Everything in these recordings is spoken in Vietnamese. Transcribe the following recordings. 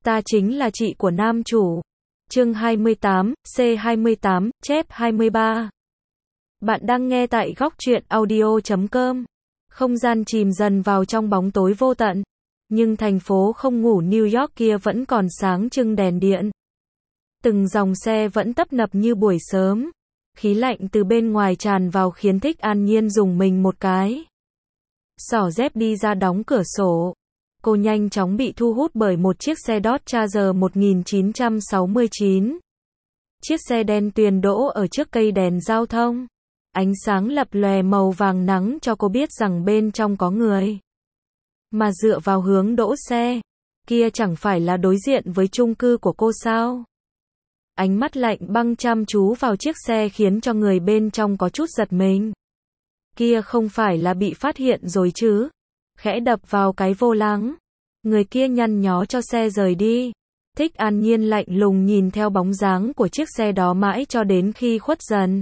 ta chính là chị của nam chủ. Chương 28, C28, chép 23. Bạn đang nghe tại góc truyện audio.com. Không gian chìm dần vào trong bóng tối vô tận, nhưng thành phố không ngủ New York kia vẫn còn sáng trưng đèn điện. Từng dòng xe vẫn tấp nập như buổi sớm. Khí lạnh từ bên ngoài tràn vào khiến Thích An Nhiên rùng mình một cái. Xỏ dép đi ra đóng cửa sổ. Cô nhanh chóng bị thu hút bởi một chiếc xe Dodge Charger 1969. Chiếc xe đen tuyền đỗ ở trước cây đèn giao thông. Ánh sáng lập lòe màu vàng nắng cho cô biết rằng bên trong có người. Mà dựa vào hướng đỗ xe, kia chẳng phải là đối diện với chung cư của cô sao? Ánh mắt lạnh băng chăm chú vào chiếc xe khiến cho người bên trong có chút giật mình. Kia không phải là bị phát hiện rồi chứ? Khẽ đập vào cái vô lăng. Người kia nhăn nhó cho xe rời đi. Thích An Nhiên lạnh lùng nhìn theo bóng dáng của chiếc xe đó mãi cho đến khi khuất dần.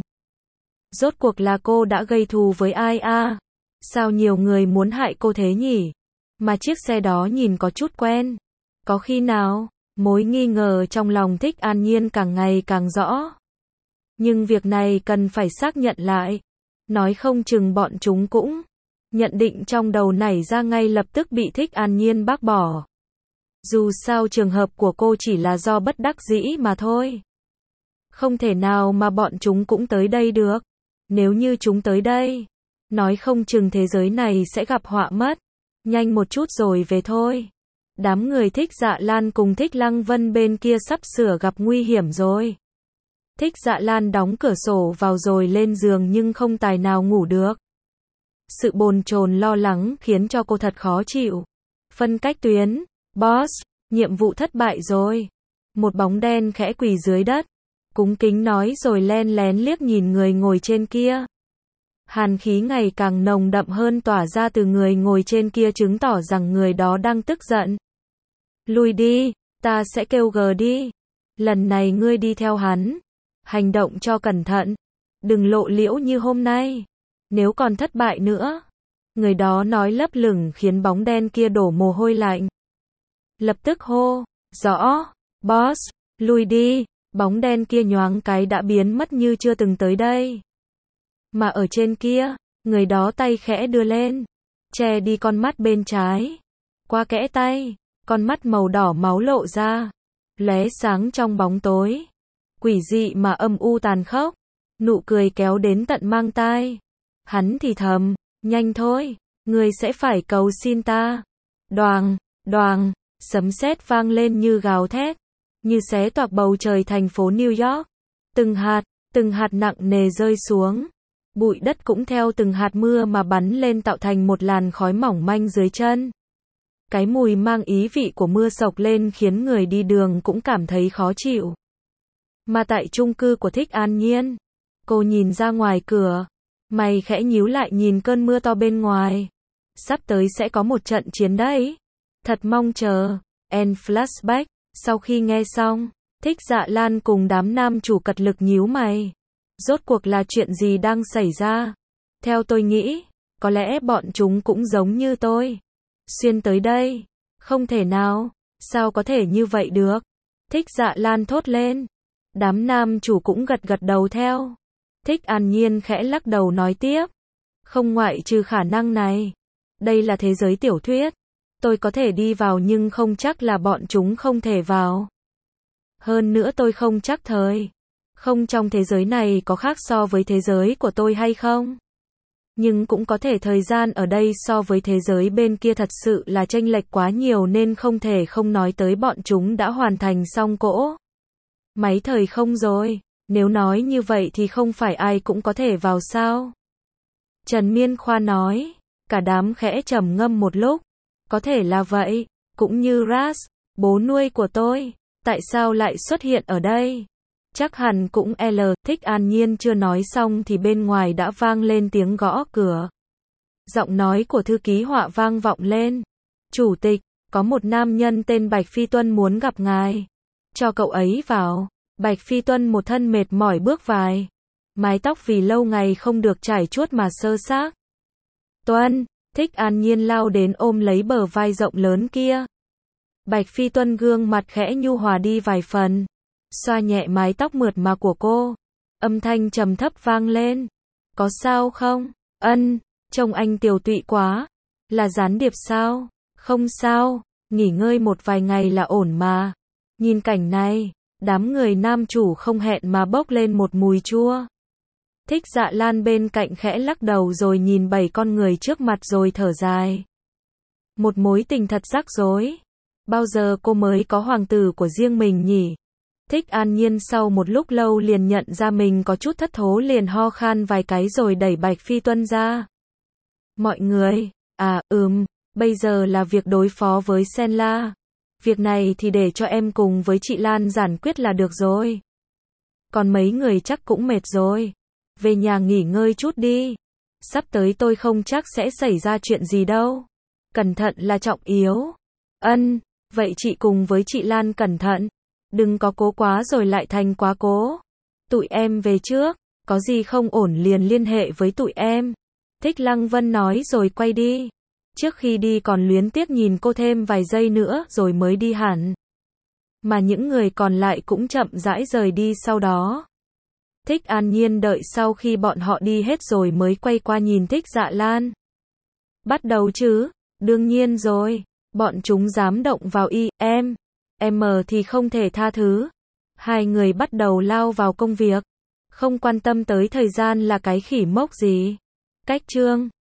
Rốt cuộc là cô đã gây thù với ai à? Sao nhiều người muốn hại cô thế nhỉ? Mà chiếc xe đó nhìn có chút quen. Có khi nào? Mối nghi ngờ trong lòng Thích An Nhiên càng ngày càng rõ. Nhưng việc này cần phải xác nhận lại. Nói không chừng bọn chúng cũng. Nhận định trong đầu nảy ra ngay lập tức bị Thích An Nhiên bác bỏ. Dù sao trường hợp của cô chỉ là do bất đắc dĩ mà thôi. Không thể nào mà bọn chúng cũng tới đây được. Nếu như chúng tới đây, nói không chừng thế giới này sẽ gặp họa mất. Nhanh một chút rồi về thôi. Đám người Thích Dạ Lan cùng Thích Lăng Vân bên kia sắp sửa gặp nguy hiểm rồi. Thích Dạ Lan đóng cửa sổ vào rồi lên giường nhưng không tài nào ngủ được. Sự bồn chồn lo lắng khiến cho cô thật khó chịu. Phân cách tuyến, boss, nhiệm vụ thất bại rồi. Một bóng đen khẽ quỳ dưới đất, cúng kính nói rồi len lén liếc nhìn người ngồi trên kia. Hàn khí ngày càng nồng đậm hơn tỏa ra từ người ngồi trên kia chứng tỏ rằng người đó đang tức giận. Lùi đi, ta sẽ kêu gờ đi. Lần này ngươi đi theo hắn. Hành động cho cẩn thận. Đừng lộ liễu như hôm nay. Nếu còn thất bại nữa. Người đó nói lấp lửng khiến bóng đen kia đổ mồ hôi lạnh. Lập tức hô, rõ, boss, lùi đi. Bóng đen kia nhoáng cái đã biến mất như chưa từng tới đây. Mà ở trên kia, người đó tay khẽ đưa lên, che đi con mắt bên trái. Qua kẽ tay, con mắt màu đỏ máu lộ ra, lóe sáng trong bóng tối. Quỷ dị mà âm u tàn khốc, nụ cười kéo đến tận mang tai. Hắn thì thầm, nhanh thôi, ngươi sẽ phải cầu xin ta. Đoàng, đoàng, sấm sét vang lên như gào thét, như xé toạc bầu trời thành phố New York. Từng hạt nặng nề rơi xuống. Bụi đất cũng theo từng hạt mưa mà bắn lên tạo thành một làn khói mỏng manh dưới chân. Cái mùi mang ý vị của mưa sộc lên khiến người đi đường cũng cảm thấy khó chịu. Mà tại chung cư của Thích An Nhiên, cô nhìn ra ngoài cửa, mày khẽ nhíu lại nhìn cơn mưa to bên ngoài. Sắp tới sẽ có một trận chiến đấy. Thật mong chờ. End flashback. Sau khi nghe xong, Thích Dạ Lan cùng đám nam chủ cật lực nhíu mày. Rốt cuộc là chuyện gì đang xảy ra? Theo tôi nghĩ, có lẽ bọn chúng cũng giống như tôi. Xuyên tới đây. Không thể nào. Sao có thể như vậy được? Thích Dạ Lan thốt lên. Đám nam chủ cũng gật gật đầu theo. Thích An Nhiên khẽ lắc đầu nói tiếp. Không ngoại trừ khả năng này. Đây là thế giới tiểu thuyết. Tôi có thể đi vào nhưng không chắc là bọn chúng không thể vào. Hơn nữa tôi không chắc không trong thế giới này có khác so với thế giới của tôi hay không. Nhưng cũng có thể thời gian ở đây so với thế giới bên kia thật sự là chênh lệch quá nhiều nên không thể không nói tới bọn chúng đã hoàn thành xong cỗ máy thời không rồi. Nếu nói như vậy thì không phải ai cũng có thể vào sao? Trần Miên Khoa nói. Cả đám khẽ trầm ngâm một lúc. Có thể là vậy. Cũng như Ras, bố nuôi của tôi. Tại sao lại xuất hiện ở đây? Chắc hẳn cũng L. Thích An Nhiên chưa nói xong thì bên ngoài đã vang lên tiếng gõ cửa. Giọng nói của thư ký họa vang vọng lên. Chủ tịch, có một nam nhân tên Bạch Phi Tuân muốn gặp ngài. Cho cậu ấy vào. Bạch Phi Tuân một thân mệt mỏi bước vài. Mái tóc vì lâu ngày không được trải chuốt mà xơ xác. Tuân, Thích An Nhiên lao đến ôm lấy bờ vai rộng lớn kia. Bạch Phi Tuân gương mặt khẽ nhu hòa đi vài phần, xoa nhẹ mái tóc mượt mà của cô. Âm thanh trầm thấp vang lên. Có sao không? Ân, trông anh tiều tụy quá. Là gián điệp sao? Không sao, nghỉ ngơi một vài ngày là ổn mà. Nhìn cảnh này, đám người nam chủ không hẹn mà bốc lên một mùi chua. Thích Dạ Lan bên cạnh khẽ lắc đầu rồi nhìn 7 con người trước mặt rồi thở dài. Một mối tình thật rắc rối. Bao giờ cô mới có hoàng tử của riêng mình nhỉ? Thích An Nhiên sau một lúc lâu liền nhận ra mình có chút thất thố liền ho khan vài cái rồi đẩy Bạch Phi Tuân ra. Mọi người, bây giờ là việc đối phó với Senla. Việc này thì để cho em cùng với chị Lan giải quyết là được rồi. Còn mấy người chắc cũng mệt rồi. Về nhà nghỉ ngơi chút đi. Sắp tới tôi không chắc sẽ xảy ra chuyện gì đâu. Cẩn thận là trọng yếu. Ân, vậy chị cùng với chị Lan cẩn thận. Đừng có cố quá rồi lại thành quá cố. Tụi em về trước. Có gì không ổn liền liên hệ với tụi em. Thích Lăng Vân nói rồi quay đi. Trước khi đi còn luyến tiếc nhìn cô thêm vài giây nữa rồi mới đi hẳn. Mà những người còn lại cũng chậm rãi rời đi sau đó. Thích An Nhiên đợi sau khi bọn họ đi hết rồi mới quay qua nhìn Thích Dạ Lan. Bắt đầu chứ? Đương nhiên rồi. Bọn chúng dám động vào em thì không thể tha thứ. Hai người bắt đầu lao vào công việc. Không quan tâm tới thời gian là cái khỉ mốc gì. Cách chương